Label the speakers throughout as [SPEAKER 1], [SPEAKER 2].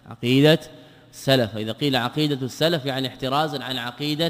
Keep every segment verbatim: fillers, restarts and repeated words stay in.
[SPEAKER 1] عقيدة السلف. إذا قيل عقيدة السلف يعني احترازا عن عقيدة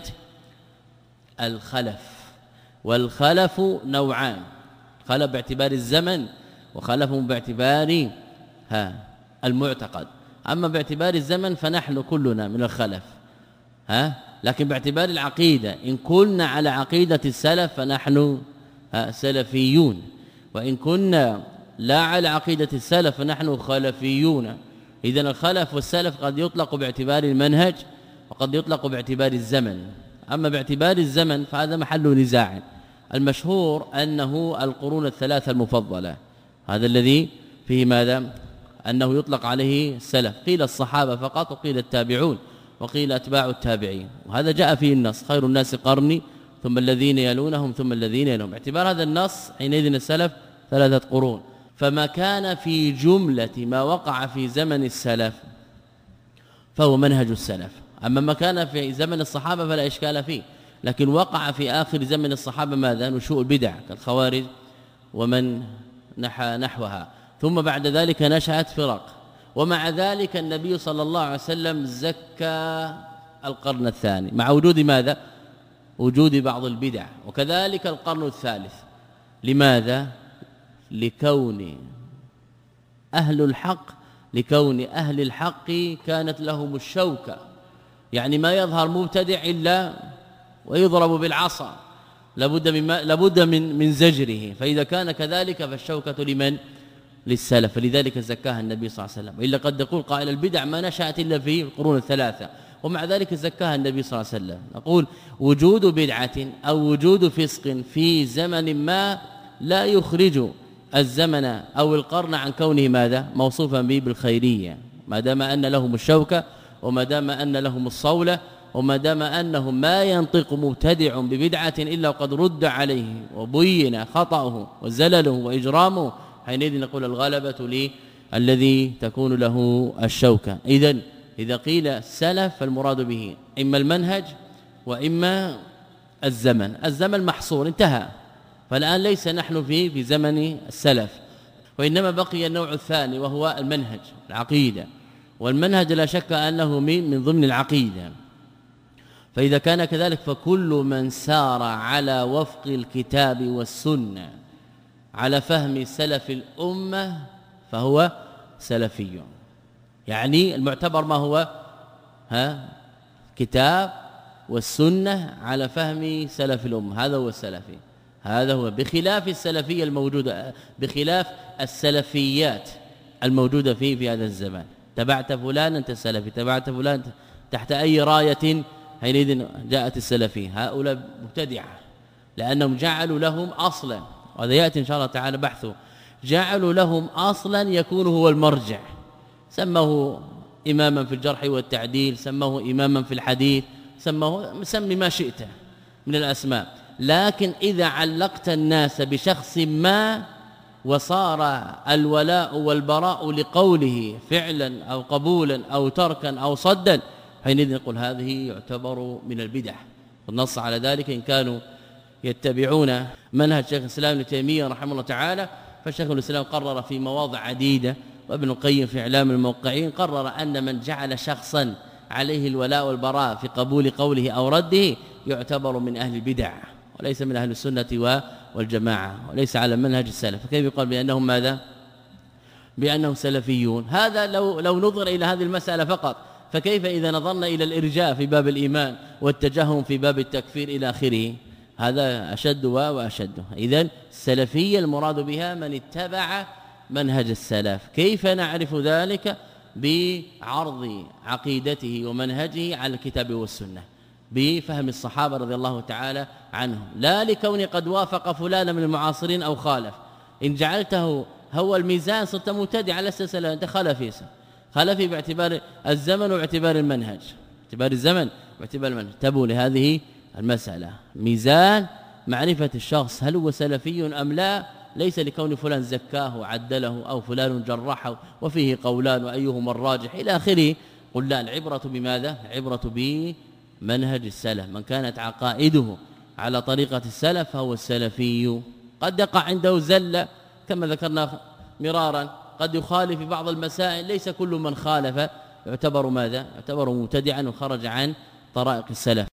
[SPEAKER 1] الخلف. والخلف نوعان، خلف باعتبار الزمن وخلف باعتبار ها المعتقد. أما باعتبار الزمن فنحن كلنا من الخلف ها، لكن باعتبار العقيدة إن كنا على عقيدة السلف فنحن سلفيون، وإن كنا لا على عقيدة السلف فنحن خلفيون. إذن الخلف والسلف قد يطلق باعتبار المنهج وقد يطلق باعتبار الزمن. أما باعتبار الزمن فهذا محل نزاع. المشهور أنه القرون الثلاثة المفضلة، هذا الذي فيه ماذا؟ أنه يطلق عليه السلف. قيل الصحابة فقط وقيل التابعون وقيل أتباع التابعين، وهذا جاء فيه النص خير الناس قرني ثم الذين يلونهم ثم الذين يلونهم. باعتبار هذا النص حينئذ السلف ثلاثة قرون. فما كان في جملة ما وقع في زمن السلف فهو منهج السلف. أما ما كان في زمن الصحابة فلا إشكال فيه، لكن وقع في آخر زمن الصحابة ماذا؟ نشوء البدع كالخوارج ومن نحى نحوها، ثم بعد ذلك نشأت فرق. ومع ذلك النبي صلى الله عليه وسلم زكى القرن الثاني مع وجود ماذا؟ وجود بعض البدع، وكذلك القرن الثالث. لماذا؟ لكون أهل الحق لكون أهل الحق كانت لهم الشوكة، يعني ما يظهر مبتدع إلا ويضرب بالعصا، لابد من لابد من من زجره. فإذا كان كذلك فالشوكة لمن؟ للسلف. فلذلك زكاها النبي صلى الله عليه وسلم. إلا قد يقول قائل البدع ما نشأت إلا في القرون الثلاثة، ومع ذلك زكاها النبي صلى الله عليه وسلم. نقول وجود بدعة أو وجود فسق في زمن ما لا يخرج الزمن أو القرن عن كونه ماذا؟ موصوفا به بالخيرية، ما دام أن لهم الشوكة وما دام أن لهم الصولة وما دام أنه ما ينطق مبتدع ببدعة إلا وقد رد عليه وبين خطأه وزلله وإجرامه، حينئذ نقول الغلبة للذي تكون له الشوكة. إذن إذا قيل السلف فالمراد به إما المنهج وإما الزمن. الزمن محصور انتهى، فالآن ليس نحن في في زمن السلف، وإنما بقي النوع الثاني وهو المنهج العقيدة. والمنهج لا شك أنه من من ضمن العقيدة. فإذا كان كذلك فكل من سار على وفق الكتاب والسنة على فهم سلف الأمة فهو سلفي. يعني المعتبر ما هو؟ ها كتاب والسنة على فهم سلف الأمة، هذا هو السلفي. هذا هو بخلاف السلفية الموجودة، بخلاف السلفيات الموجودة في في هذا الزمان. تبعت فلان أنت سلفي، تبعت فلان تحت أي راية حينئذ جاءت السلفية. هؤلاء مبتدعة لأنهم جعلوا لهم أصلا، وهذا يأتي إن شاء الله تعالى بحثه، جعلوا لهم أصلا يكون هو المرجع. سموه إماما في الجرح والتعديل، سموه إماما في الحديث، سموه سمي ما شئت من الأسماء. لكن إذا علقت الناس بشخص ما وصار الولاء والبراء لقوله فعلا أو قبولا أو تركا أو صدا، حينئذ نقول هذه يعتبر من البدع. والنص على ذلك إن كانوا يتبعون منهج شيخ الإسلام ابن تيمية رحمه الله تعالى، فالشيخ الإسلام قرر في مواضع عديدة، وابن القيم في إعلام الموقعين قرر أن من جعل شخصا عليه الولاء والبراء في قبول قوله أو رده يعتبر من أهل البدع وليس من أهل السنة والجماعة وليس على منهج السلف. فكيف يقال بأنهم ماذا؟ بأنهم سلفيون؟ هذا لو لو نظر إلى هذه المسألة فقط. فكيف إذا نظرنا إلى الإرجاء في باب الإيمان والتجهم في باب التكفير إلى آخره؟ هذا أشد وأشد. إذن السلفية المراد بها من اتبع منهج السلف. كيف نعرف ذلك؟ بعرض عقيدته ومنهجه على الكتاب والسنة، بفهم الصحابة رضي الله تعالى عنهم، لا لكون قد وافق فلانا من المعاصرين أو خالف. إن جعلته هو الميزان صرت مبتدع على السلسلة، أنت خلفي خلفي باعتبار الزمن واعتبار المنهج، باعتبار الزمن واعتبار المنهج. انتبهوا لهذه المسألة، ميزان معرفة الشخص هل هو سلفي أم لا، ليس لكون فلان زكاه وعدله أو فلان جرحه وفيه قولان وأيهما الراجح إلى آخره. قل لا، العبرة بماذا؟ العبرة بمنهج السلف. من كانت عقائده على طريقة السلف فهو السلفي. قد يقع عنده زلة كما ذكرنا مرارا، قد يخالف في بعض المسائل، ليس كل من خالف يعتبر ماذا؟ يعتبر مبتدعا وخرج عن طرائق السلف.